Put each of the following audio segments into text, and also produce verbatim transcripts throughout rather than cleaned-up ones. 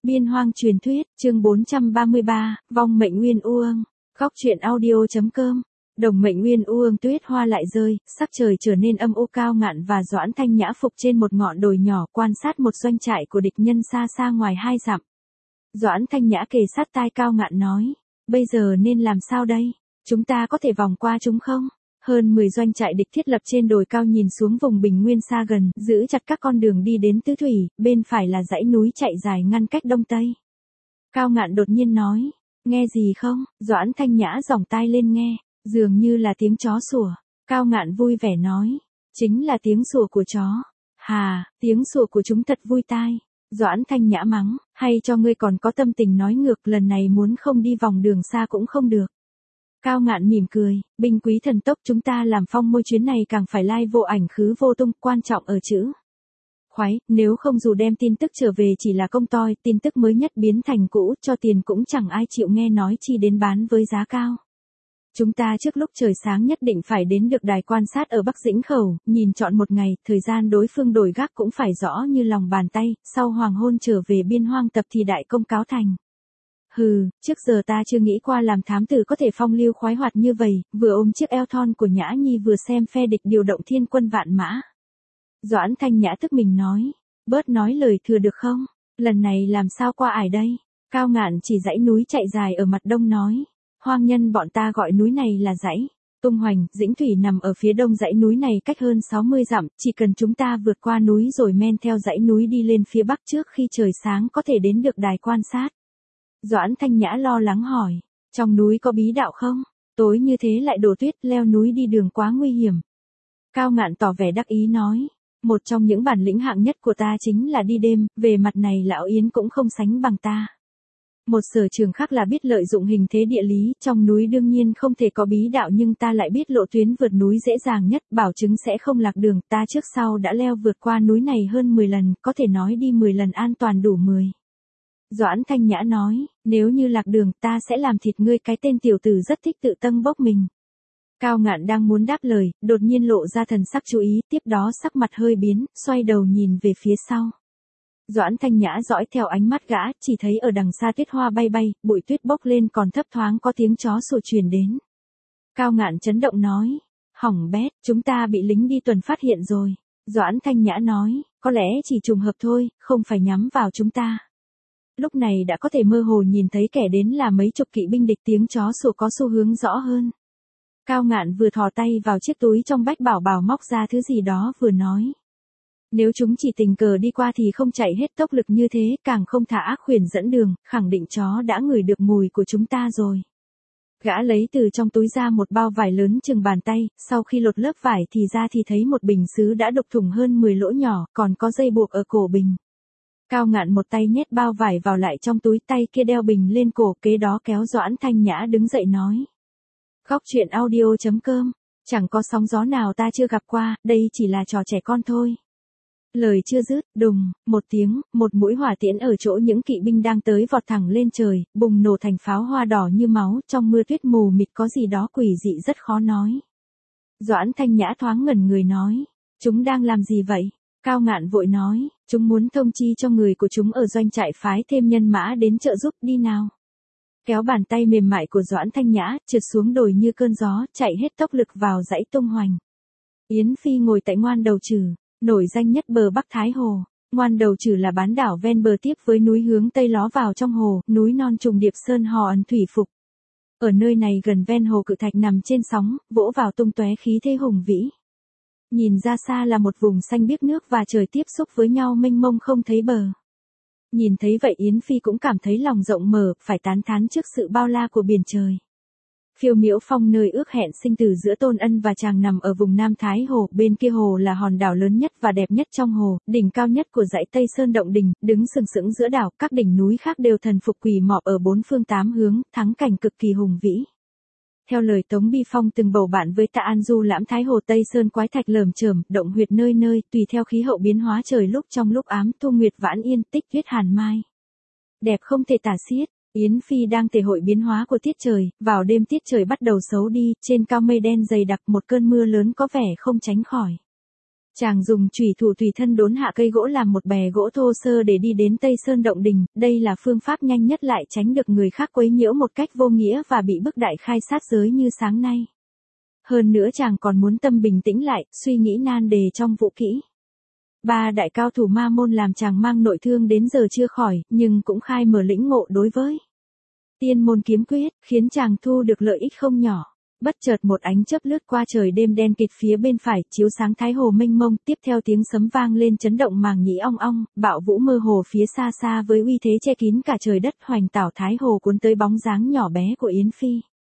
Biên hoang truyền thuyết, chương bốn trăm ba mươi ba, vong mệnh nguyên uông. Góc truyện audio.com. Đồng mệnh nguyên uông tuyết hoa lại rơi, sắc trời trở nên âm u. Cao Ngạn và Doãn Thanh Nhã phục trên một ngọn đồi nhỏ quan sát một doanh trại của địch nhân xa xa ngoài hai dặm. Doãn Thanh Nhã kề sát tai Cao Ngạn nói, bây giờ nên làm sao đây? Chúng ta có thể vòng qua chúng không? Hơn mười doanh trại địch thiết lập trên đồi cao nhìn xuống vùng bình nguyên xa gần, giữ chặt các con đường đi đến tứ thủy, bên phải là dãy núi chạy dài ngăn cách đông tây. Cao Ngạn đột nhiên nói, nghe gì không? Doãn Thanh Nhã giỏng tai lên nghe, dường như là tiếng chó sủa. Cao Ngạn vui vẻ nói, chính là tiếng sủa của chó. Hà, tiếng sủa của chúng thật vui tai. Doãn Thanh Nhã mắng, hay cho ngươi còn có tâm tình nói ngược, lần này muốn không đi vòng đường xa cũng không được. Cao Ngạn mỉm cười, binh quý thần tốc, chúng ta làm phong môi chuyến này càng phải lai vô ảnh khứ vô tung, quan trọng ở chữ khoái, nếu không dù đem tin tức trở về chỉ là công toi, tin tức mới nhất biến thành cũ, cho tiền cũng chẳng ai chịu nghe nói chi đến bán với giá cao. Chúng ta trước lúc trời sáng nhất định phải đến được đài quan sát ở Bắc Dĩnh Khẩu, nhìn trọn một ngày, thời gian đối phương đổi gác cũng phải rõ như lòng bàn tay, sau hoàng hôn trở về biên hoang tập thì đại công cáo thành. Hừ, trước giờ ta chưa nghĩ qua làm thám tử có thể phong lưu khoái hoạt như vậy, vừa ôm chiếc eo thon của Nhã Nhi vừa xem phe địch điều động thiên quân vạn mã. Doãn Thanh Nhã tức mình nói, bớt nói lời thừa được không? Lần này làm sao qua ải đây? Cao Ngạn chỉ dãy núi chạy dài ở mặt đông nói, hoang nhân bọn ta gọi núi này là dãy Tung Hoành, Dĩnh Thủy nằm ở phía đông dãy núi này cách hơn sáu mươi dặm, chỉ cần chúng ta vượt qua núi rồi men theo dãy núi đi lên phía bắc trước khi trời sáng có thể đến được đài quan sát. Doãn Thanh Nhã lo lắng hỏi, trong núi có bí đạo không? Tối như thế lại đổ tuyết, leo núi đi đường quá nguy hiểm. Cao Ngạn tỏ vẻ đắc ý nói, một trong những bản lĩnh hạng nhất của ta chính là đi đêm, về mặt này lão Yến cũng không sánh bằng ta. Một sở trường khác là biết lợi dụng hình thế địa lý, trong núi đương nhiên không thể có bí đạo nhưng ta lại biết lộ tuyến vượt núi dễ dàng nhất, bảo chứng sẽ không lạc đường, ta trước sau đã leo vượt qua núi này hơn mười lần, có thể nói đi mười lần an toàn đủ mười. Doãn Thanh Nhã nói, nếu như lạc đường ta sẽ làm thịt ngươi, cái tên tiểu tử rất thích tự tâng bốc mình. Cao Ngạn đang muốn đáp lời, đột nhiên lộ ra thần sắc chú ý, tiếp đó sắc mặt hơi biến, xoay đầu nhìn về phía sau. Doãn Thanh Nhã dõi theo ánh mắt gã, chỉ thấy ở đằng xa tuyết hoa bay bay, bụi tuyết bốc lên còn thấp thoáng có tiếng chó sủa truyền đến. Cao Ngạn chấn động nói, hỏng bét, chúng ta bị lính đi tuần phát hiện rồi. Doãn Thanh Nhã nói, có lẽ chỉ trùng hợp thôi, không phải nhắm vào chúng ta. Lúc này đã có thể mơ hồ nhìn thấy kẻ đến là mấy chục kỵ binh địch, tiếng chó sủa có xu hướng rõ hơn. Cao Ngạn vừa thò tay vào chiếc túi trong bách bảo bào móc ra thứ gì đó vừa nói. Nếu chúng chỉ tình cờ đi qua thì không chạy hết tốc lực như thế, càng không thả ác khuyển dẫn đường, khẳng định chó đã ngửi được mùi của chúng ta rồi. Gã lấy từ trong túi ra một bao vải lớn chừng bàn tay, sau khi lột lớp vải thì ra thì thấy một bình sứ đã đục thủng hơn mười lỗ nhỏ, còn có dây buộc ở cổ bình. Cao Ngạn một tay nhét bao vải vào lại trong túi, tay kia đeo bình lên cổ, kế đó kéo Doãn Thanh Nhã đứng dậy nói. Góc truyện audio.com, chẳng có sóng gió nào ta chưa gặp qua, đây chỉ là trò trẻ con thôi. Lời chưa dứt, đùng, một tiếng, một mũi hỏa tiễn ở chỗ những kỵ binh đang tới vọt thẳng lên trời, bùng nổ thành pháo hoa đỏ như máu, trong mưa tuyết mù mịt có gì đó quỷ dị rất khó nói. Doãn Thanh Nhã thoáng ngẩn người nói, chúng đang làm gì vậy? Cao Ngạn vội nói, chúng muốn thông chi cho người của chúng ở doanh trại phái thêm nhân mã đến trợ giúp, đi nào. Kéo bàn tay mềm mại của Doãn Thanh Nhã, trượt xuống đồi như cơn gió, chạy hết tốc lực vào dãy Tung Hoành. Yến Phi ngồi tại Ngoan Đầu Trừ, nổi danh nhất bờ Bắc Thái Hồ. Ngoan Đầu Trừ là bán đảo ven bờ tiếp với núi hướng tây ló vào trong hồ, núi non trùng điệp sơn hò ẩn thủy phục. Ở nơi này gần ven hồ cự thạch nằm trên sóng, vỗ vào tung tóe khí thế hùng vĩ. Nhìn ra xa là một vùng xanh biếc, nước và trời tiếp xúc với nhau mênh mông không thấy bờ. Nhìn thấy vậy Yến Phi cũng cảm thấy lòng rộng mở, phải tán thán trước sự bao la của biển trời. Phiêu miễu phong nơi ước hẹn sinh tử giữa Tôn Ân và chàng nằm ở vùng Nam Thái Hồ, bên kia hồ là hòn đảo lớn nhất và đẹp nhất trong hồ, đỉnh cao nhất của dãy Tây Sơn Động Đình, đứng sừng sững giữa đảo, các đỉnh núi khác đều thần phục quỳ mọp ở bốn phương tám hướng, thắng cảnh cực kỳ hùng vĩ. Theo lời Tống Bi Phong từng bầu bạn với Tạ An Du lãm Thái Hồ Tây Sơn quái thạch lởm chởm, động huyệt nơi nơi, tùy theo khí hậu biến hóa trời lúc trong lúc ám, thu nguyệt vãn yên, tích tuyết hàn mai. Đẹp không thể tả xiết. Yến Phi đang thể hội biến hóa của tiết trời, vào đêm tiết trời bắt đầu xấu đi, trên cao mây đen dày đặc, một cơn mưa lớn có vẻ không tránh khỏi. Chàng dùng chùy thủ tùy thân đốn hạ cây gỗ làm một bè gỗ thô sơ để đi đến Tây Sơn Động Đình, đây là phương pháp nhanh nhất lại tránh được người khác quấy nhiễu một cách vô nghĩa và bị bức đại khai sát giới như sáng nay. Hơn nữa chàng còn muốn tâm bình tĩnh lại, suy nghĩ nan đề trong vũ kỹ. Ba đại cao thủ ma môn làm chàng mang nội thương đến giờ chưa khỏi, nhưng cũng khai mở lĩnh ngộ đối với tiên môn kiếm quyết, khiến chàng thu được lợi ích không nhỏ. Bất chợt một ánh chớp lướt qua trời đêm đen kịt phía bên phải, chiếu sáng thái hồ mênh mông, tiếp theo tiếng sấm vang lên chấn động màng nhĩ ong ong, bạo vũ mơ hồ phía xa xa với uy thế che kín cả trời đất, hoành tảo thái hồ cuốn tới bóng dáng nhỏ bé của Yến Phi.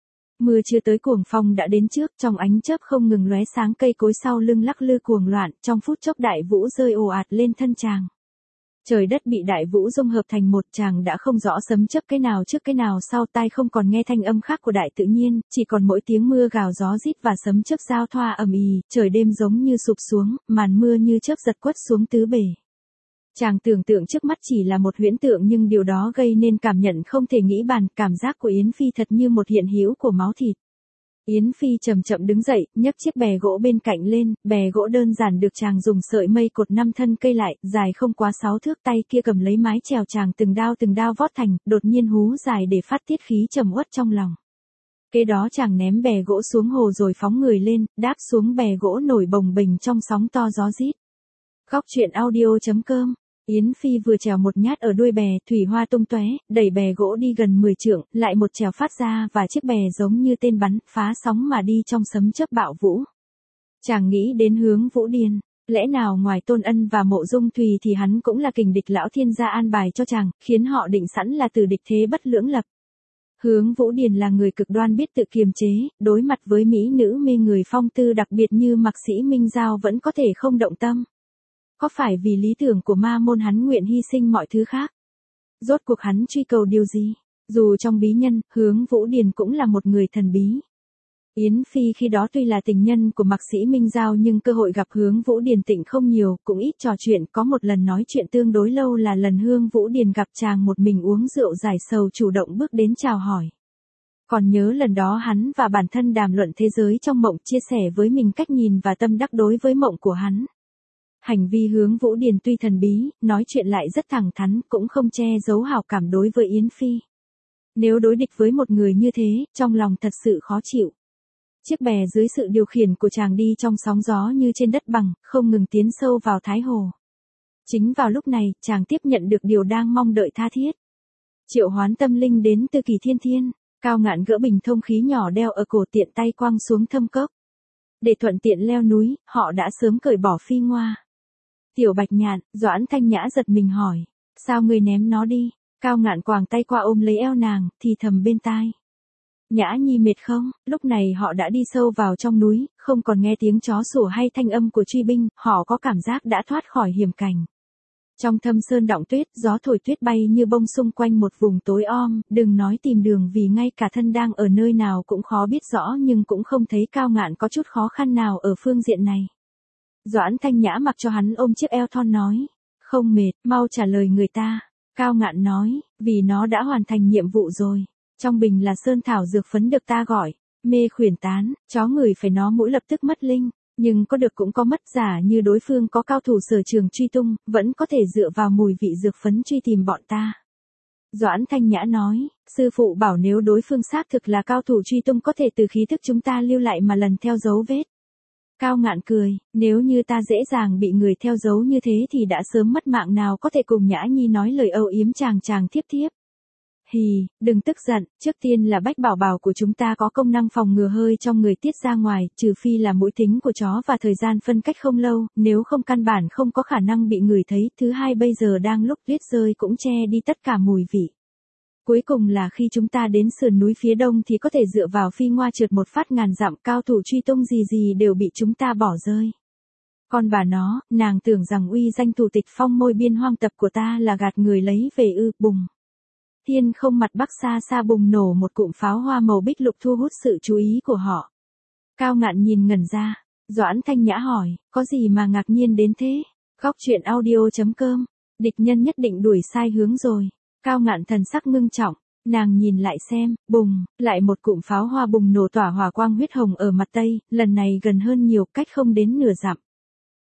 Mưa chưa tới cuồng phong đã đến trước, trong ánh chớp không ngừng lóe sáng, cây cối sau lưng lắc lư cuồng loạn, trong phút chốc đại vũ rơi ồ ạt lên thân chàng. Trời đất bị đại vũ dung hợp thành một, chàng đã không rõ sấm chớp cái nào trước cái nào sau, tai không còn nghe thanh âm khác của đại tự nhiên, chỉ còn mỗi tiếng mưa gào gió rít và sấm chớp giao thoa ầm ĩ, trời đêm giống như sụp xuống, màn mưa như chớp giật quất xuống tứ bề. Chàng tưởng tượng trước mắt chỉ là một huyễn tượng, nhưng điều đó gây nên cảm nhận không thể nghĩ bàn, cảm giác của Yến Phi thật như một hiện hữu của máu thịt. Yến Phi chậm chậm đứng dậy, nhấc chiếc bè gỗ bên cạnh lên, bè gỗ đơn giản được chàng dùng sợi mây cột năm thân cây lại, dài không quá sáu thước, tay kia cầm lấy mái chèo chàng từng đao từng đao vót thành, đột nhiên hú dài để phát tiết khí trầm uất trong lòng. Kế đó chàng ném bè gỗ xuống hồ rồi phóng người lên, đáp xuống bè gỗ nổi bồng bềnh trong sóng to gió rít. Góc truyện audio chấm com. Yến Phi vừa trèo một nhát ở đuôi bè, thủy hoa tung tóe, đẩy bè gỗ đi gần mười trượng, lại một trèo phát ra và chiếc bè giống như tên bắn, phá sóng mà đi trong sấm chớp bạo vũ. Chàng nghĩ đến Hướng Vũ Điền, lẽ nào ngoài Tôn Ân và Mộ Dung Thùy thì hắn cũng là kình địch lão thiên gia an bài cho chàng, khiến họ định sẵn là từ địch thế bất lưỡng lập. Hướng Vũ Điền là người cực đoan biết tự kiềm chế, đối mặt với mỹ nữ mê người phong tư đặc biệt như Mạc Sĩ Minh Giao vẫn có thể không động tâm. Có phải vì lý tưởng của ma môn hắn nguyện hy sinh mọi thứ khác? Rốt cuộc hắn truy cầu điều gì? Dù trong bí nhân, Hướng Vũ Điền cũng là một người thần bí. Yến Phi khi đó tuy là tình nhân của Mạc Sĩ Minh Giao nhưng cơ hội gặp Hướng Vũ Điền tịnh không nhiều, cũng ít trò chuyện, có một lần nói chuyện tương đối lâu là lần Hướng Vũ Điền gặp chàng một mình uống rượu giải sầu chủ động bước đến chào hỏi. Còn nhớ lần đó hắn và bản thân đàm luận thế giới trong mộng, chia sẻ với mình cách nhìn và tâm đắc đối với mộng của hắn. Hành vi Hướng Vũ Điền tuy thần bí, nói chuyện lại rất thẳng thắn, cũng không che giấu hảo cảm đối với Yến Phi. Nếu đối địch với một người như thế, trong lòng thật sự khó chịu. Chiếc bè dưới sự điều khiển của chàng đi trong sóng gió như trên đất bằng, không ngừng tiến sâu vào Thái Hồ. Chính vào lúc này, chàng tiếp nhận được điều đang mong đợi tha thiết. Triệu hoán tâm linh đến từ Kỳ Thiên Thiên, Cao Ngạn gỡ bình thông khí nhỏ đeo ở cổ, tiện tay quăng xuống thâm cốc. Để thuận tiện leo núi, họ đã sớm cởi bỏ phi ngoa. Tiểu Bạch Nhạn, Doãn Thanh Nhã giật mình hỏi, sao ngươi ném nó đi? Cao Ngạn quàng tay qua ôm lấy eo nàng, thì thầm bên tai. Nhã Nhi mệt không? Lúc này họ đã đi sâu vào trong núi, không còn nghe tiếng chó sủa hay thanh âm của truy binh, họ có cảm giác đã thoát khỏi hiểm cảnh. Trong thâm sơn đọng tuyết, gió thổi tuyết bay như bông xung quanh một vùng tối om, đừng nói tìm đường vì ngay cả thân đang ở nơi nào cũng khó biết rõ, nhưng cũng không thấy Cao Ngạn có chút khó khăn nào ở phương diện này. Doãn Thanh Nhã mặc cho hắn ôm chiếc eo thon nói, không mệt, mau trả lời người ta. Cao Ngạn nói, vì nó đã hoàn thành nhiệm vụ rồi. Trong bình là sơn thảo dược phấn được ta gọi, mê khuyển tán, chó người phải nó mũi lập tức mất linh, nhưng có được cũng có mất, giả như đối phương có cao thủ sở trường truy tung, vẫn có thể dựa vào mùi vị dược phấn truy tìm bọn ta. Doãn Thanh Nhã nói, sư phụ bảo nếu đối phương xác thực là cao thủ truy tung có thể từ khí thức chúng ta lưu lại mà lần theo dấu vết. Cao Ngạn cười, nếu như ta dễ dàng bị người theo dấu như thế thì đã sớm mất mạng, nào có thể cùng Nhã Nhi nói lời âu yếm chàng chàng thiếp thiếp. Hì, đừng tức giận, trước tiên là bách bảo bảo của chúng ta có công năng phòng ngừa hơi trong người tiết ra ngoài, trừ phi là mũi thính của chó và thời gian phân cách không lâu, nếu không căn bản không có khả năng bị người thấy. Thứ hai, bây giờ đang lúc tuyết rơi cũng che đi tất cả mùi vị. Cuối cùng là khi chúng ta đến sườn núi phía đông thì có thể dựa vào phi ngoa trượt một phát ngàn dặm, cao thủ truy tung gì gì đều bị chúng ta bỏ rơi. Con bà nó, nàng tưởng rằng uy danh thủ tịch phong môi biên hoang tập của ta là gạt người lấy về ư? Bùng. Thiên không mặt bắc xa xa bùng nổ một cụm pháo hoa màu bích lục thu hút sự chú ý của họ. Cao Ngạn nhìn ngẩn ra. Doãn Thanh Nhã hỏi, có gì mà ngạc nhiên đến thế? Góc truyện audio chấm com. Địch nhân nhất định đuổi sai hướng rồi. Cao Ngạn thần sắc ngưng trọng, nàng nhìn lại xem, bùng, lại một cụm pháo hoa bùng nổ tỏa hỏa quang huyết hồng ở mặt tây, lần này gần hơn nhiều, cách không đến nửa dặm.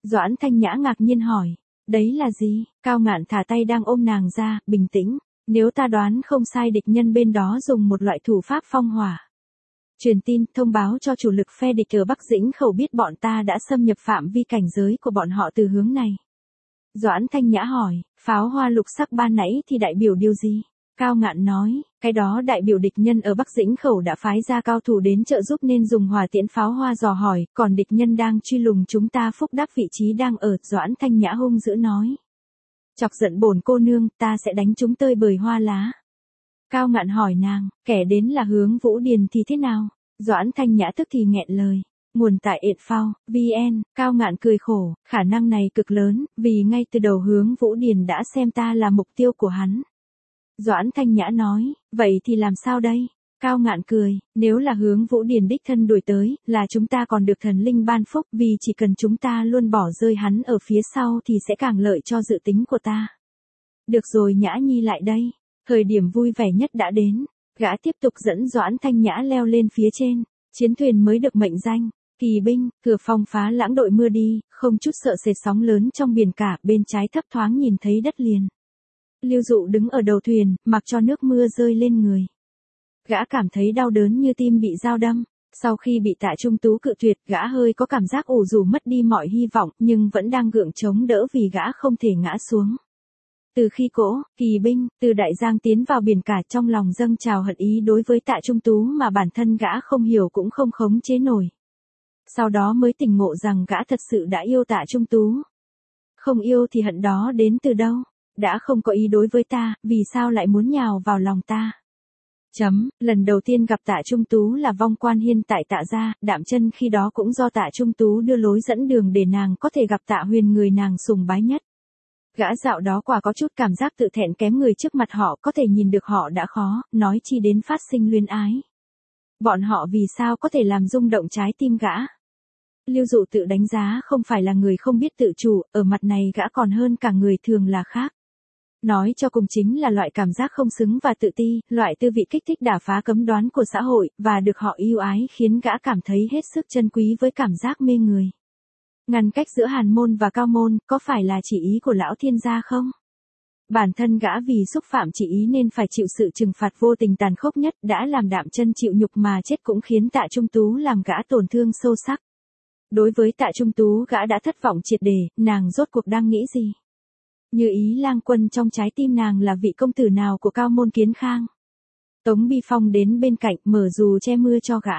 Doãn Thanh Nhã ngạc nhiên hỏi, đấy là gì? Cao Ngạn thả tay đang ôm nàng ra, bình tĩnh, nếu ta đoán không sai địch nhân bên đó dùng một loại thủ pháp phong hỏa. Truyền tin, thông báo cho chủ lực phe địch ở Bắc Dĩnh Khẩu biết bọn ta đã xâm nhập phạm vi cảnh giới của bọn họ từ hướng này. Doãn Thanh Nhã hỏi, pháo hoa lục sắc ban nãy thì đại biểu điều gì? Cao Ngạn nói, cái đó đại biểu địch nhân ở Bắc Dĩnh Khẩu đã phái ra cao thủ đến trợ giúp nên dùng hỏa tiễn pháo hoa dò hỏi, còn địch nhân đang truy lùng chúng ta phúc đáp vị trí đang ở. Doãn Thanh Nhã hung dữ nói. Chọc giận bổn cô nương, ta sẽ đánh chúng tơi bời hoa lá. Cao Ngạn hỏi nàng, kẻ đến là Hướng Vũ Điền thì thế nào? Doãn Thanh Nhã tức thì nghẹn lời. Nguồn tại Info, vn, Cao Ngạn cười khổ, khả năng này cực lớn, vì ngay từ đầu Hướng Vũ Điền đã xem ta là mục tiêu của hắn. Doãn Thanh Nhã nói, vậy thì làm sao đây? Cao Ngạn cười, nếu là Hướng Vũ Điền đích thân đuổi tới, là chúng ta còn được thần linh ban phúc, vì chỉ cần chúng ta luôn bỏ rơi hắn ở phía sau thì sẽ càng lợi cho dự tính của ta. Được rồi, Nhã Nhi lại đây. Thời điểm vui vẻ nhất đã đến, gã tiếp tục dẫn Doãn Thanh Nhã leo lên phía trên, chiến thuyền mới được mệnh danh, Kỳ binh, cửa phong phá lãng đội mưa đi, không chút sợ sệt sóng lớn trong biển cả, bên trái thấp thoáng nhìn thấy đất liền. Lưu Dụ đứng ở đầu thuyền, mặc cho nước mưa rơi lên người. Gã cảm thấy đau đớn như tim bị dao đâm, sau khi bị Tạ Trung Tú cự tuyệt, gã hơi có cảm giác ủ rũ mất đi mọi hy vọng, nhưng vẫn đang gượng chống đỡ vì gã không thể ngã xuống. Từ khi cỗ, Kỳ binh, từ Đại Giang tiến vào biển cả, trong lòng dâng trào hận ý đối với Tạ Trung Tú mà bản thân gã không hiểu cũng không khống chế nổi. Sau đó mới tỉnh ngộ rằng gã thật sự đã yêu Tạ Trung Tú. Không yêu thì hận đó đến từ đâu? Đã không có ý đối với ta, vì sao lại muốn nhào vào lòng ta? Chấm, lần đầu tiên gặp Tạ Trung Tú là Vong Quan Hiên tại Tạ gia, Đạm Chân khi đó cũng do Tạ Trung Tú đưa lối dẫn đường để nàng có thể gặp Tạ Huyền, người nàng sùng bái nhất. Gã dạo đó quả có chút cảm giác tự thẹn kém người trước mặt họ, có thể nhìn được họ đã khó, nói chi đến phát sinh luyến ái. Bọn họ vì sao có thể làm rung động trái tim gã? Lưu Dụ tự đánh giá không phải là người không biết tự chủ, ở mặt này gã còn hơn cả người thường là khác. Nói cho cùng chính là loại cảm giác không xứng và tự ti, loại tư vị kích thích đả phá cấm đoán của xã hội, và được họ yêu ái khiến gã cảm thấy hết sức chân quý với cảm giác mê người. Ngăn cách giữa Hàn môn và Cao môn, có phải là chỉ ý của lão thiên gia không? Bản thân gã vì xúc phạm chỉ ý nên phải chịu sự trừng phạt vô tình tàn khốc nhất, đã làm Đạm Chân chịu nhục mà chết cũng khiến Tạ Trung Tú làm gã tổn thương sâu sắc. Đối với Tạ Trung Tú gã đã thất vọng triệt để, nàng rốt cuộc đang nghĩ gì? Như ý lang quân trong trái tim nàng là vị công tử nào của Cao môn Kiến Khang? Tống Bi Phong đến bên cạnh mở dù che mưa cho gã.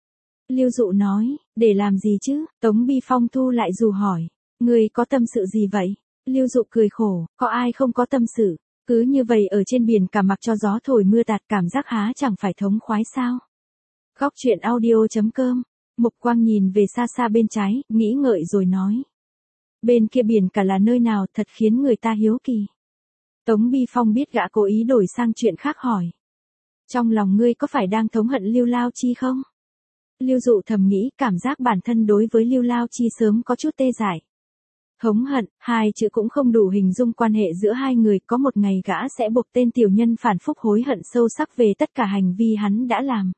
Lưu Dụ nói, để làm gì chứ? Tống Bi Phong thu lại dù hỏi, người có tâm sự gì vậy? Lưu Dụ cười khổ, có ai không có tâm sự, cứ như vậy ở trên biển cả mặc cho gió thổi mưa tạt, cảm giác há chẳng phải thống khoái sao? Góc truyện audio chấm com. Mục Quang nhìn về xa xa bên trái, nghĩ ngợi rồi nói. Bên kia biển cả là nơi nào, thật khiến người ta hiếu kỳ. Tống Bi Phong biết gã cố ý đổi sang chuyện khác hỏi. Trong lòng ngươi có phải đang thống hận Lưu Lao Chi không? Lưu Dụ thầm nghĩ, cảm giác bản thân đối với Lưu Lao Chi sớm có chút tê dại. Thống hận, hai chữ cũng không đủ hình dung quan hệ giữa hai người, có một ngày gã sẽ buộc tên tiểu nhân phản phúc hối hận sâu sắc về tất cả hành vi hắn đã làm.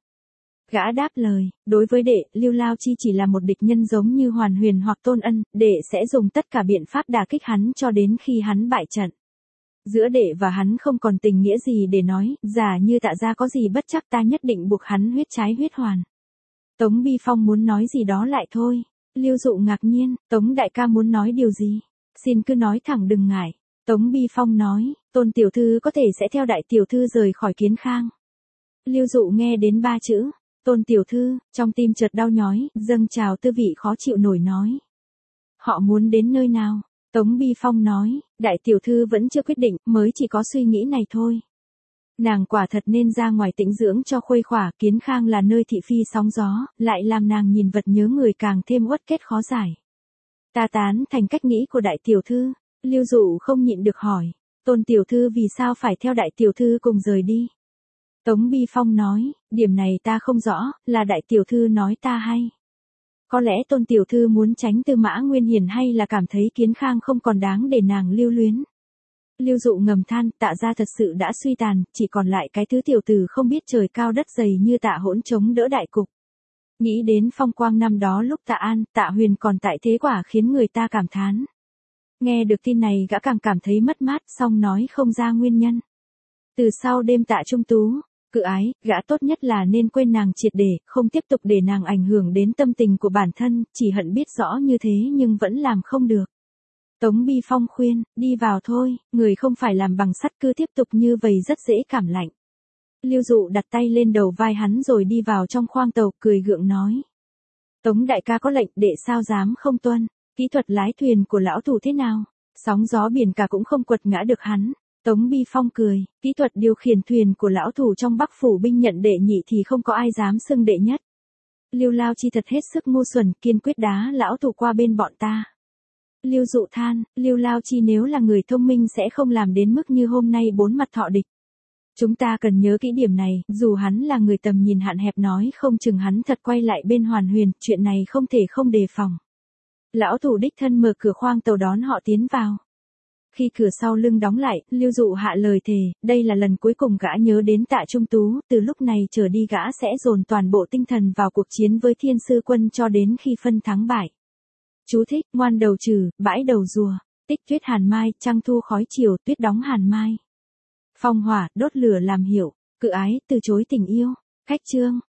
Gã đáp lời, đối với đệ, Lưu Lao Chi chỉ là một địch nhân giống như Hoàn Huyền hoặc Tôn Ân, đệ sẽ dùng tất cả biện pháp đả kích hắn cho đến khi hắn bại trận. Giữa đệ và hắn không còn tình nghĩa gì để nói, giả như Tạ gia có gì bất chắc ta nhất định buộc hắn huyết trái huyết hoàn. Tống Bi Phong muốn nói gì đó lại thôi. Lưu Dụ ngạc nhiên, Tống đại ca muốn nói điều gì? Xin cứ nói thẳng đừng ngại. Tống Bi Phong nói, Tôn tiểu thư có thể sẽ theo đại tiểu thư rời khỏi Kiến Khang. Lưu Dụ nghe đến ba chữ, Tôn tiểu thư, trong tim chợt đau nhói, dâng trào tư vị khó chịu nổi nói. Họ muốn đến nơi nào? Tống Bi Phong nói, đại tiểu thư vẫn chưa quyết định, mới chỉ có suy nghĩ này thôi. Nàng quả thật nên ra ngoài tĩnh dưỡng cho khuây khỏa, Kiến Khang là nơi thị phi sóng gió, lại làm nàng nhìn vật nhớ người càng thêm uất kết khó giải. Ta tán thành cách nghĩ của đại tiểu thư. Lưu Dụ không nhịn được hỏi, Tôn tiểu thư vì sao phải theo đại tiểu thư cùng rời đi? Tống Bi Phong nói, điểm này ta không rõ, là đại tiểu thư nói ta hay. Có lẽ Tôn tiểu thư muốn tránh Tư Mã Nguyên Hiển, hay là cảm thấy Kiến Khang không còn đáng để nàng lưu luyến. Lưu Dụ ngầm than, Tạ gia thật sự đã suy tàn, chỉ còn lại cái thứ tiểu tử không biết trời cao đất dày như Tạ Hỗn chống đỡ đại cục. Nghĩ đến phong quang năm đó lúc Tạ An, Tạ Huyền còn tại thế quả khiến người ta cảm thán. Nghe được tin này gã càng cảm thấy mất mát, song nói không ra nguyên nhân. Từ sau đêm Tạ Trung Tú, cự ái, gã tốt nhất là nên quên nàng triệt để, không tiếp tục để nàng ảnh hưởng đến tâm tình của bản thân, chỉ hận biết rõ như thế nhưng vẫn làm không được. Tống Bi Phong khuyên, đi vào thôi, người không phải làm bằng sắt cứ tiếp tục như vậy rất dễ cảm lạnh. Lưu Dụ đặt tay lên đầu vai hắn rồi đi vào trong khoang tàu, cười gượng nói. Tống đại ca có lệnh, đệ sao dám không tuân, kỹ thuật lái thuyền của lão thủ thế nào? Sóng gió biển cả cũng không quật ngã được hắn. Tống Bi Phong cười, kỹ thuật điều khiển thuyền của lão thủ trong Bắc phủ binh nhận đệ nhị thì không có ai dám xưng đệ nhất. Lưu Lao Chi thật hết sức ngu xuẩn, kiên quyết đá lão thủ qua bên bọn ta. Lưu Dụ than, Lưu Lao Chi nếu là người thông minh sẽ không làm đến mức như hôm nay bốn mặt thọ địch. Chúng ta cần nhớ kỹ điểm này, dù hắn là người tầm nhìn hạn hẹp nói không chừng hắn thật quay lại bên Hoàn Huyền, chuyện này không thể không đề phòng. Lão thủ đích thân mở cửa khoang tàu đón họ tiến vào. Khi cửa sau lưng đóng lại, Lưu Dụ hạ lời thề, đây là lần cuối cùng gã nhớ đến Tạ Trung Tú, từ lúc này trở đi gã sẽ dồn toàn bộ tinh thần vào cuộc chiến với Thiên Sư Quân cho đến khi phân thắng bại. Chú thích, ngoan đầu trừ, bãi đầu rùa, tích tuyết hàn mai, trăng thu khói chiều, tuyết đóng hàn mai. Phong hỏa, đốt lửa làm hiểu, cự ái, từ chối tình yêu. Khách chương.